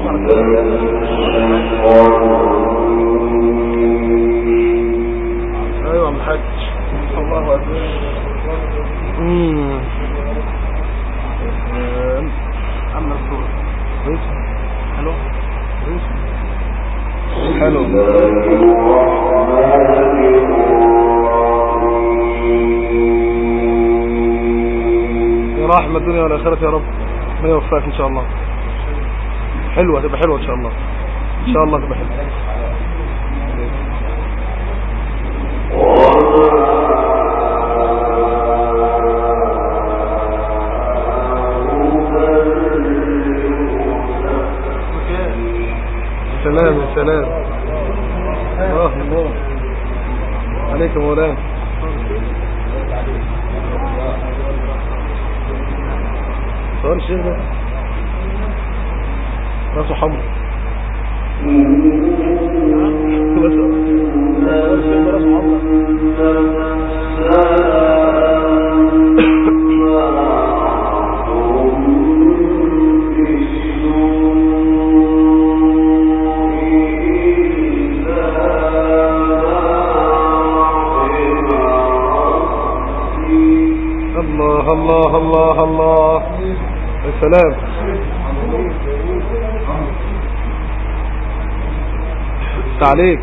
ايوه محج الله اكبر. عم الدور كويس حلو كويس حلو. يا رحمة الدنيا والآخرة يا رب، ما يوفقك ان شاء الله. حلوة تبقى حلوة ان شاء الله، ان شاء الله تبقى حلوة. سلام يا سلام. الله عليك يا مولانا. صار الشيخ ده راسه حمر. الله الله الله الله يا سلام. عليك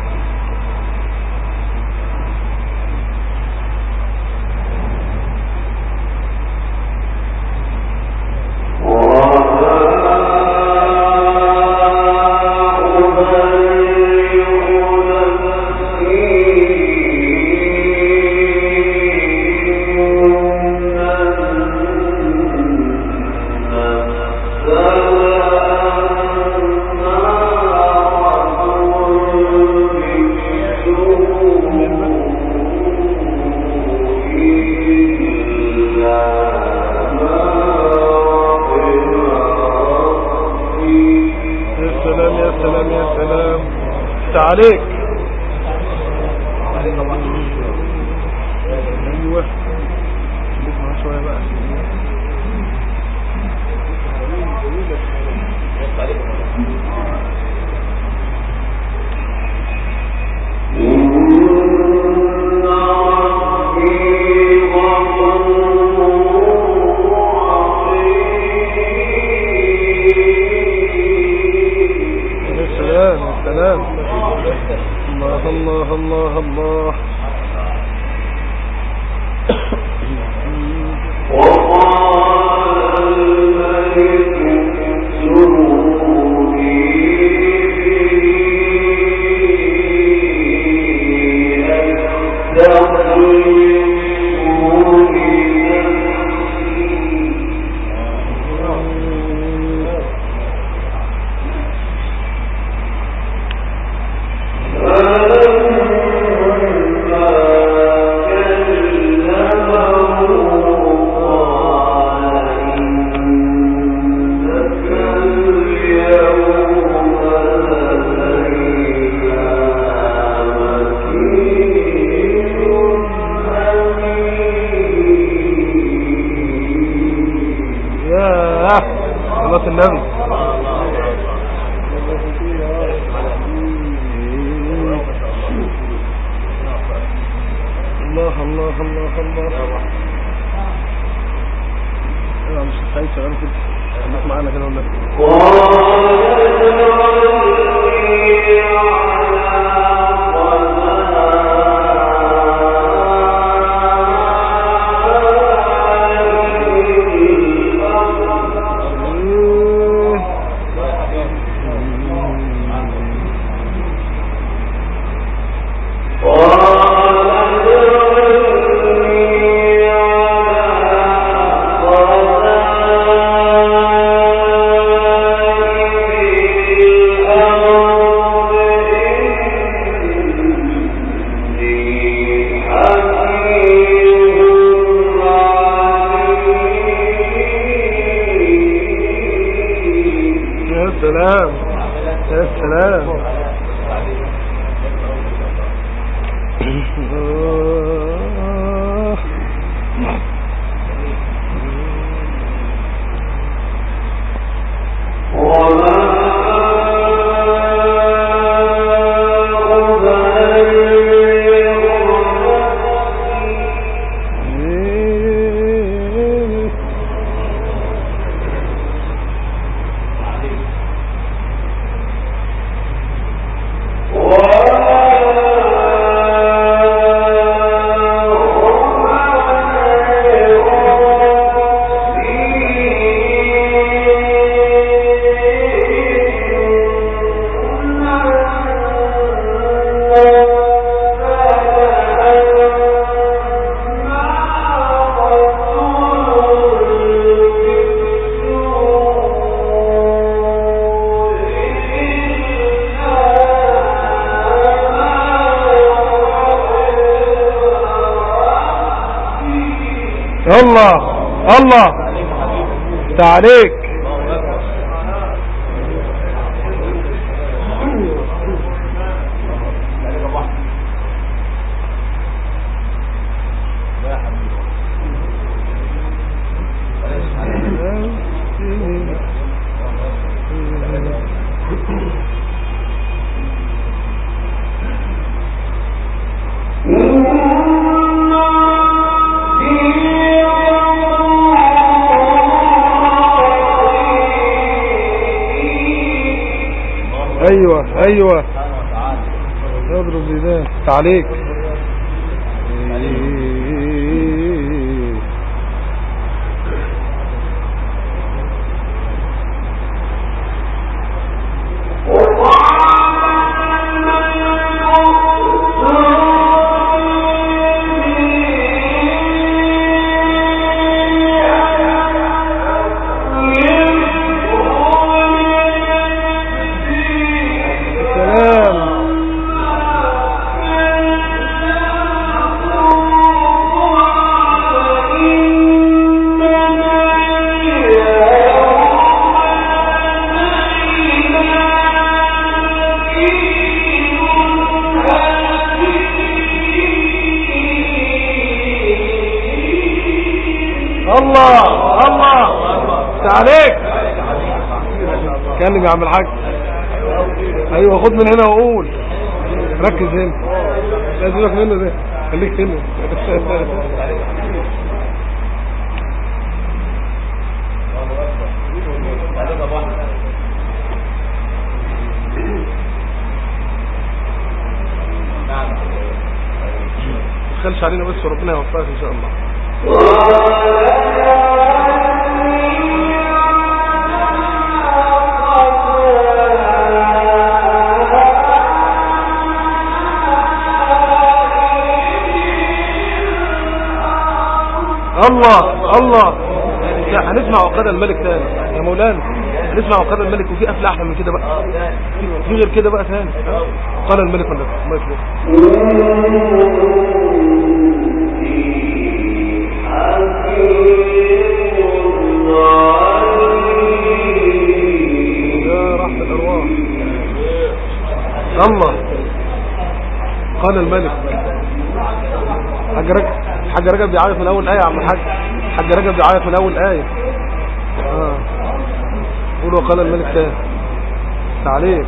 عليك. ايوه خليك شويه بقى. السلام الله الله الله الله. صلاة النبي. الله الله الله الله. انا مش خايف انا كده، خليك معانا كده ولا سلام يا سلام. وما الله الله تعاليك. ايوه اضرب زيدان تعاليك. الله الله تعاليك. كلم يا عم الحاج. ايوه خد من هنا وقول. ركز هنا. لازمك منه ده. خليك هنا. ما تخلش علينا بس وربنا يوفقك ان شاء الله. الله الله. هنسمع عقاد الملك تاني يا مولانا. هنسمع عقاد الملك وفي قفله احلى من كده بقى. في غير كده بقى تاني. قال الملك ولا ما يفرق. يا رحمة الأرواح. الله. قال الملك. حاج رجب بيعيط من أول آية يا عم الحاج. حاج رجب بيعيط من أول آية. قولوا قال الملك تاني. تعليق.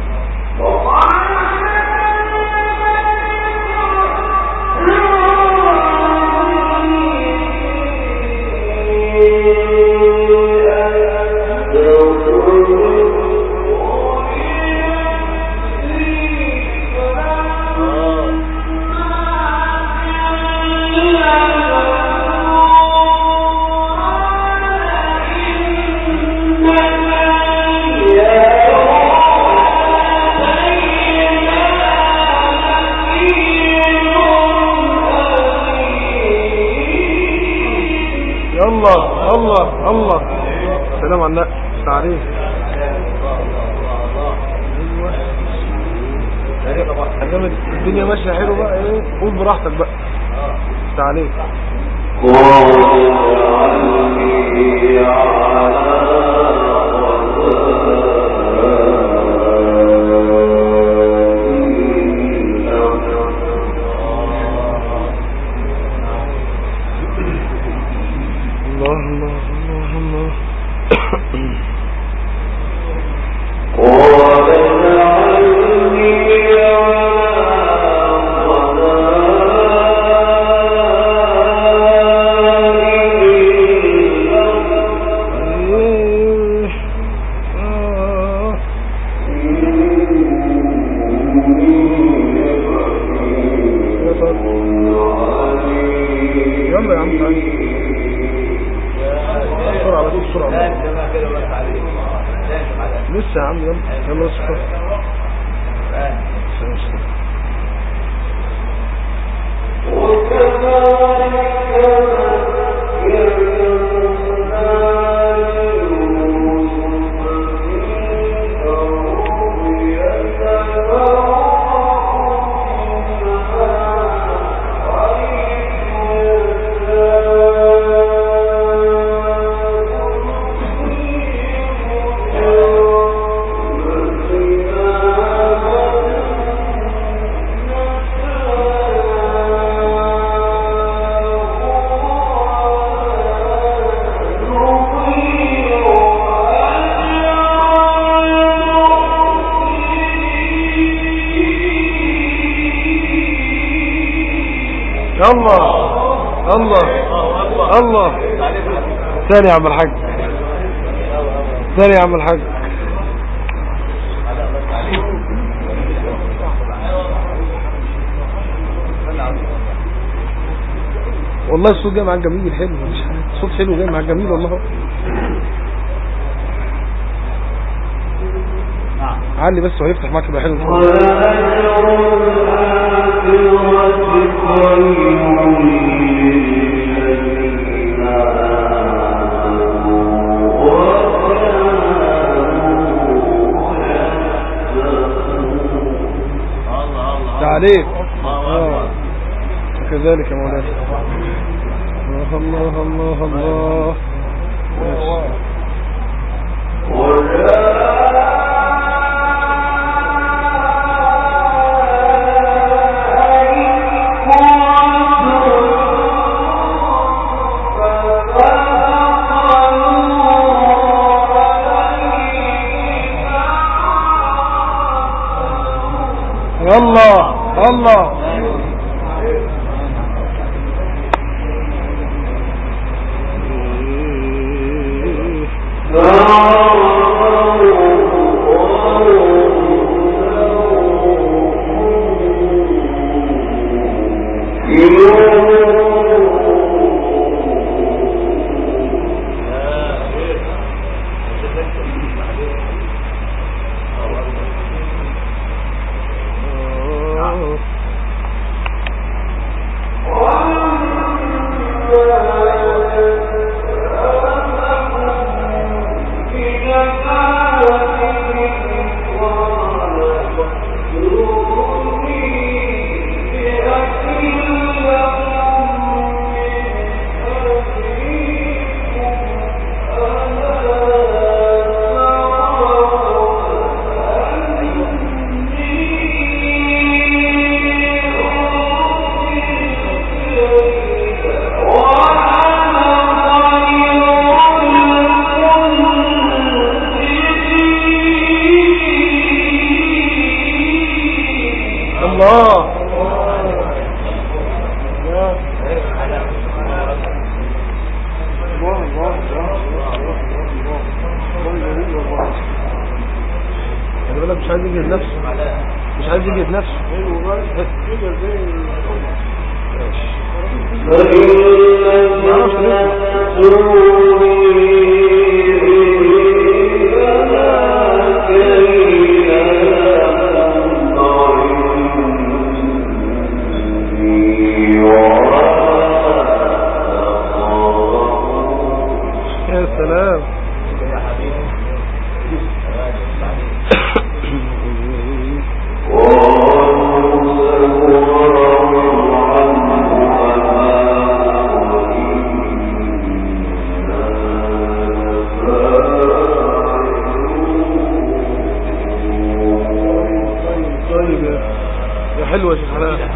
الله الله. سلام على النبي. تعريف. ايوه الدنيا ماشيه حلو بقى. ايه قول براحتك بقى. تعريف. لسه يا عم. يلا اصبر. الله الله الله. ثاني يا عم الحاج، ثاني يا عم الحاج. والله الصوت جاي معاك جميل حلو، مش صوت حلو جاي معاك جميل والله. علي بس وهيفتح معاك يبقى حلو. عليك كذلك يا مولانا. الله الله الله الله الله. مش عايز يجهد نفسه، مش عايز يجهد نفسه. يا سلام. يا حلوة يا شيخ علاء.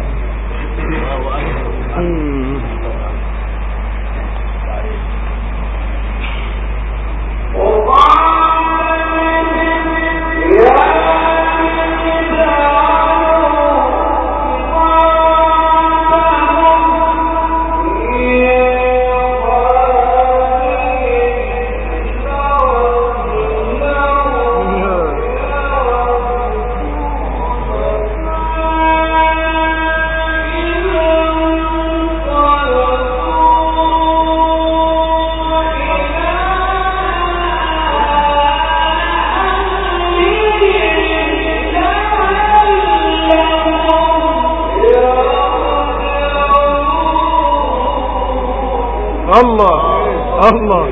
الله الله.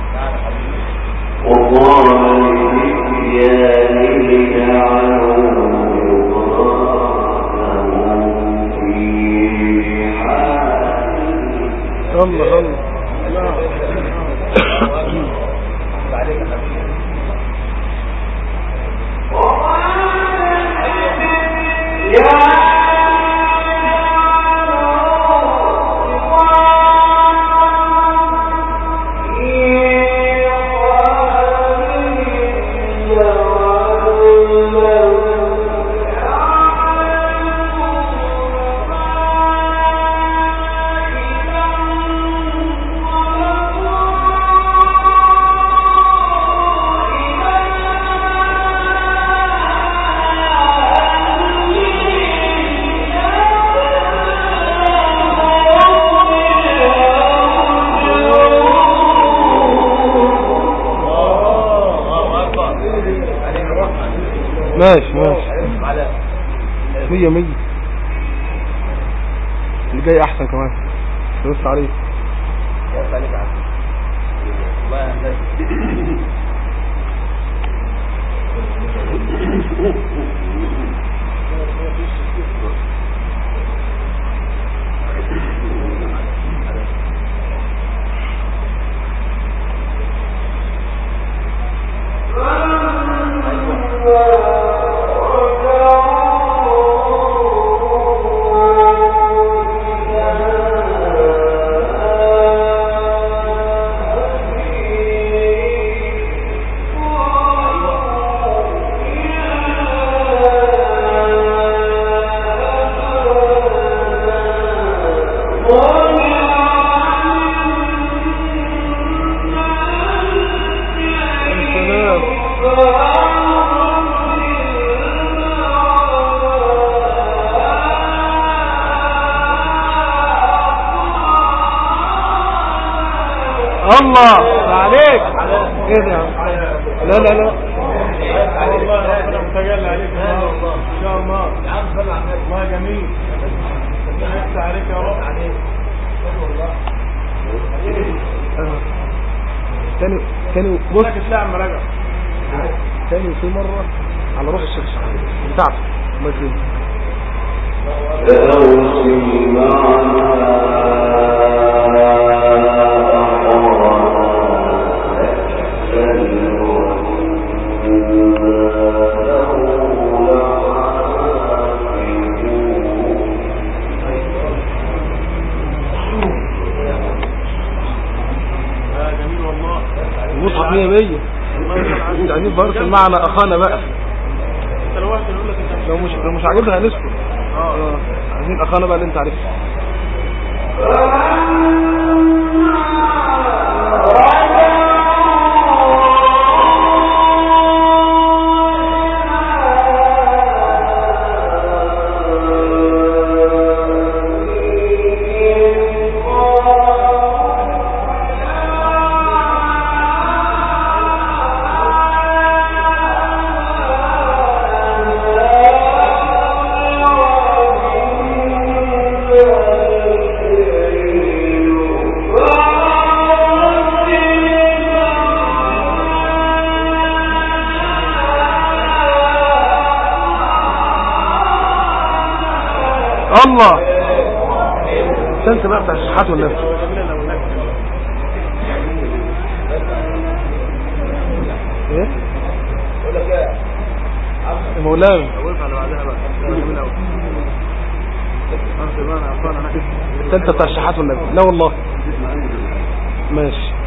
وقال للفتيان جعلوا ماشي ماشي 100 100. اللي جاي احسن كمان بص عليه. الله عليك. ايه ده؟ لا لا لا والله ربنا متجلى عليك ان شاء الله. والله جميل. يفتح عليك يا رب. تاني بص تلاعب مراجع تاني في مرة على روح الشيخ بتاعته ما يكرمك. المصحف 100 100. مش عايزين برسل معنا اخانا بقى. لو مش عاجبها هنسكت. عايزين اخانا بقى اللي انت عارفه. الله سنت بقى بتاع الشحات والنفس. ايه مولانا الثالثه بتاع الشحات والنفس. لا والله ماشي.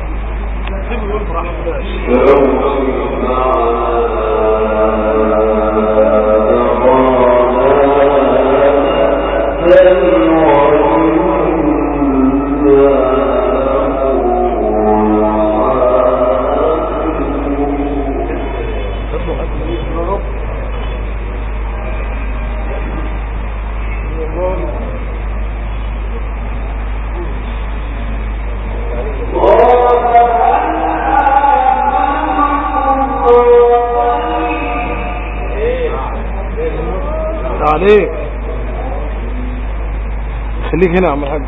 عليك خليك هنا يا عم الحاج.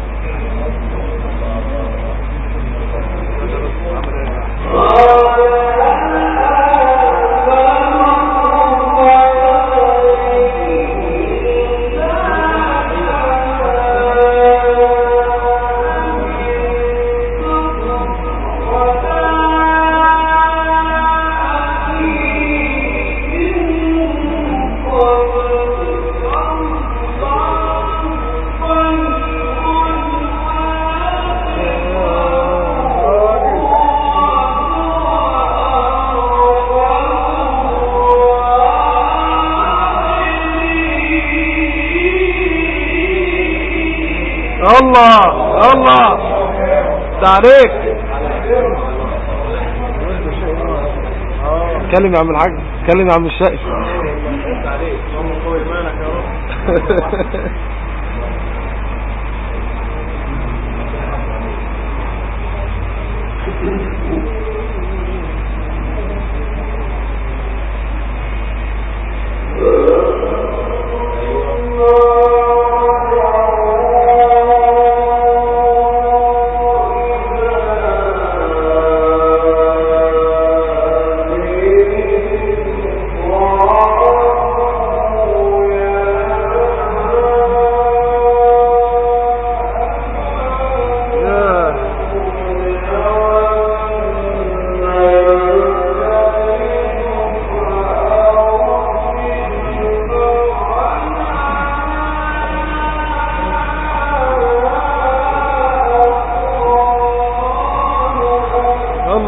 الله الله تعليق. اتكلم يا عم الحاج، اتكلم يا عم الشقي.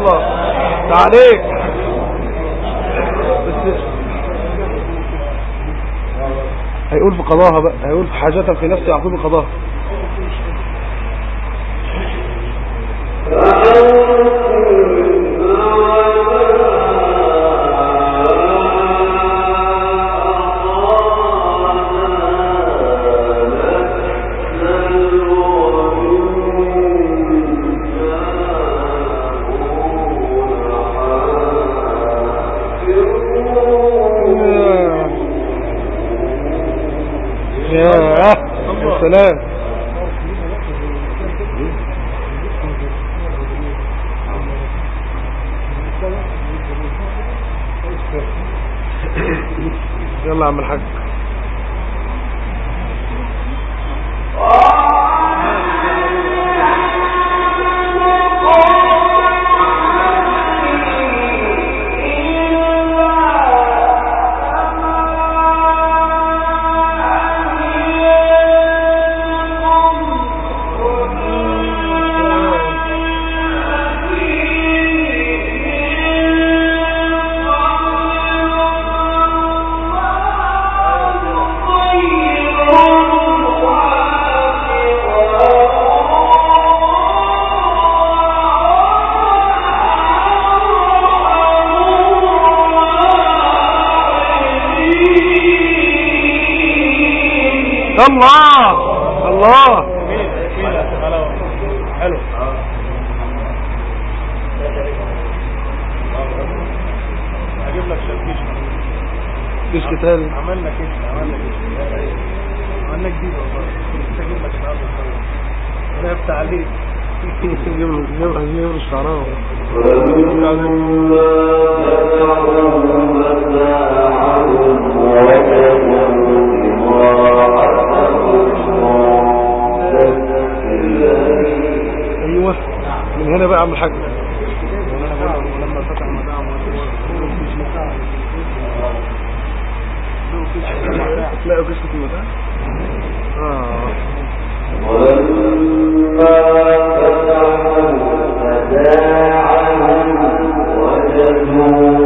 الله تعاليك. بس هيقول في قضاها بقى، هيقول في حاجة في نفس يعقوب قضاها. سلام. يلا يا عم الحاج. الله الله حلو. هجيب لك شركيش كشك تاني. عملنا جديد والله. هجيب لك شعار انا يفتح عليك. نجيب الشعراء. ايوه من هنا بقى عم الحاج. ولما فتح مدام تلاقوا قصة المتاع. ولما فتحوا متاعهم وجدوا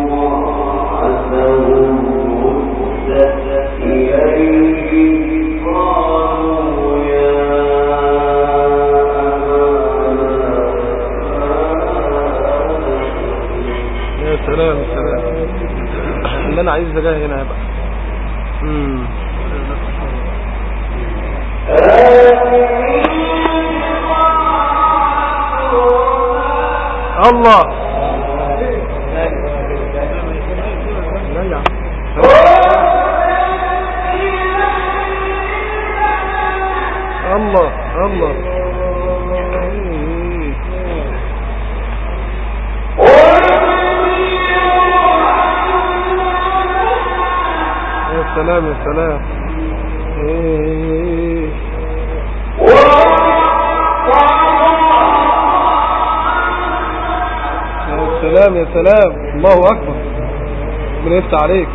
بضاعتهم ردت إليهم قالوا يا سلام سلام. اللي انا عايز جاي هنا بقى. الله لا يا الله الله. يا سلام يا سلام. يا سلام يا سلام. الله أكبر. من يفتح عليك.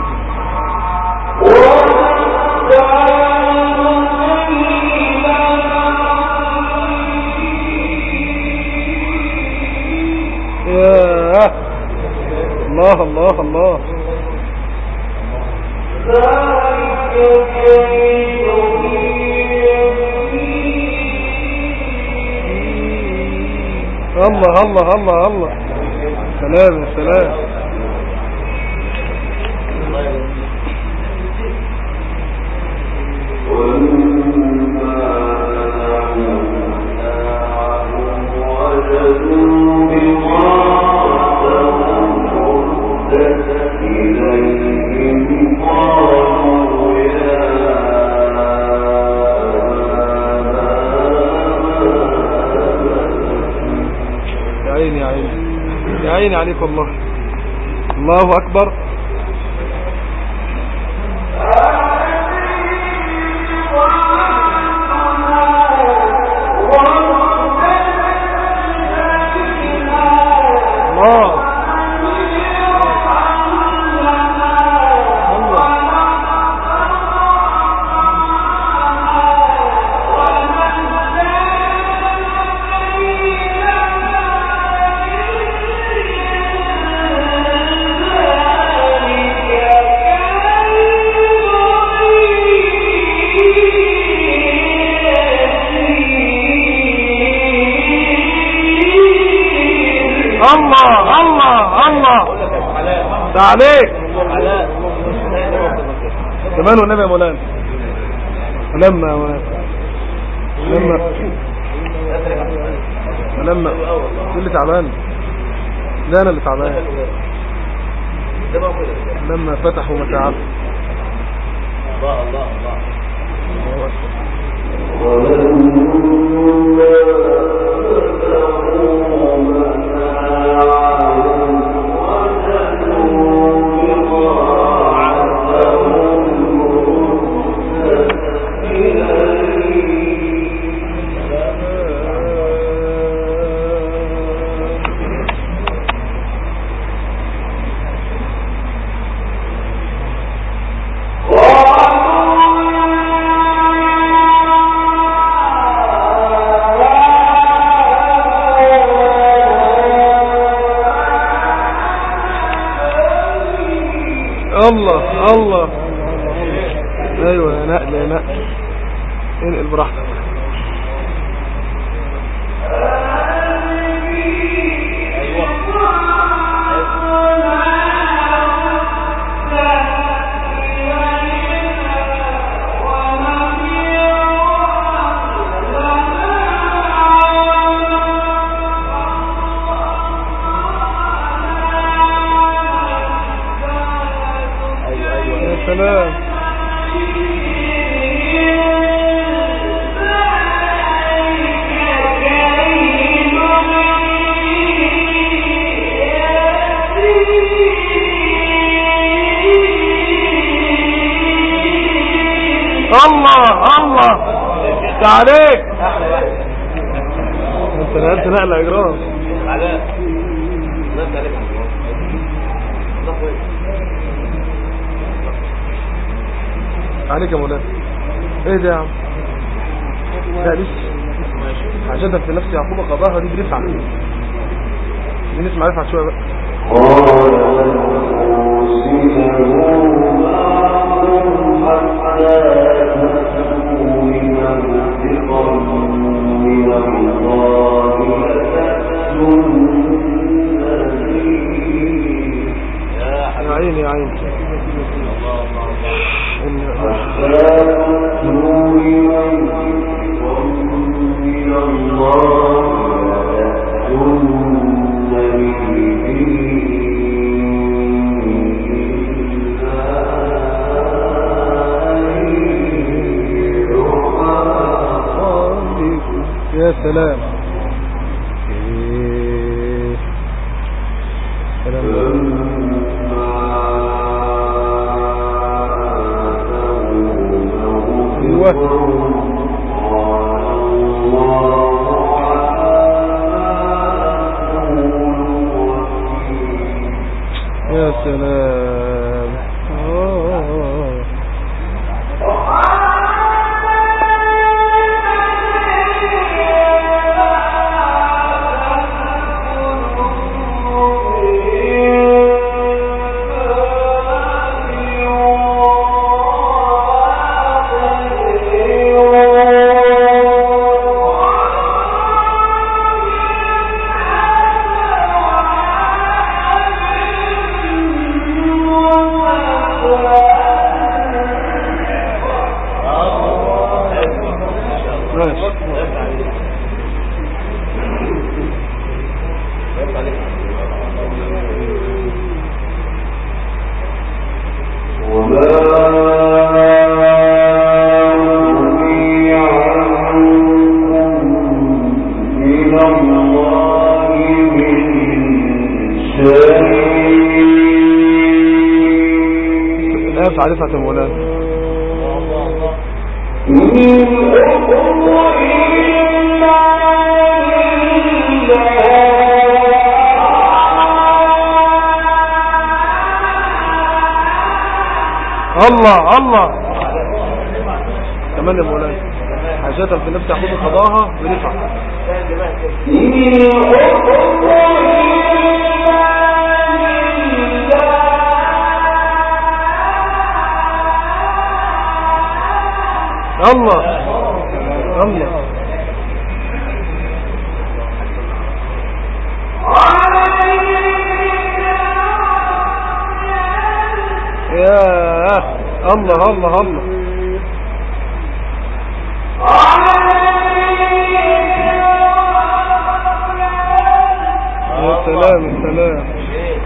يا الله الله الله. الله الله الله الله. سلام يا سلام. يا عيني عليك والله. الله أكبر. الله الله الله ده عليك كمان والنبي يا مولانا. لما اللي تعبان لا انا اللي تعبان لما فتحوا متاعب الله الله الله الله. ايوه يا نقل يا نقل انقل براحتك. سلام. الله الله تعاليك انت نقلت نقل اجرام عليك يا مولانا. ايه ده يا عم؟ لا لسه عشان في نفس يعقوب قضاها دي بنسمع دي نسمع رفعت شويه بقى. يا عيني يا عيني يا سلام. يا سلام. عارفها يا مولانا. الله الله كمان يا مولانا. حاجات في نفس يعقوب قضاها بنفع. الله الله الله الله الله. يا سلام يا سلام.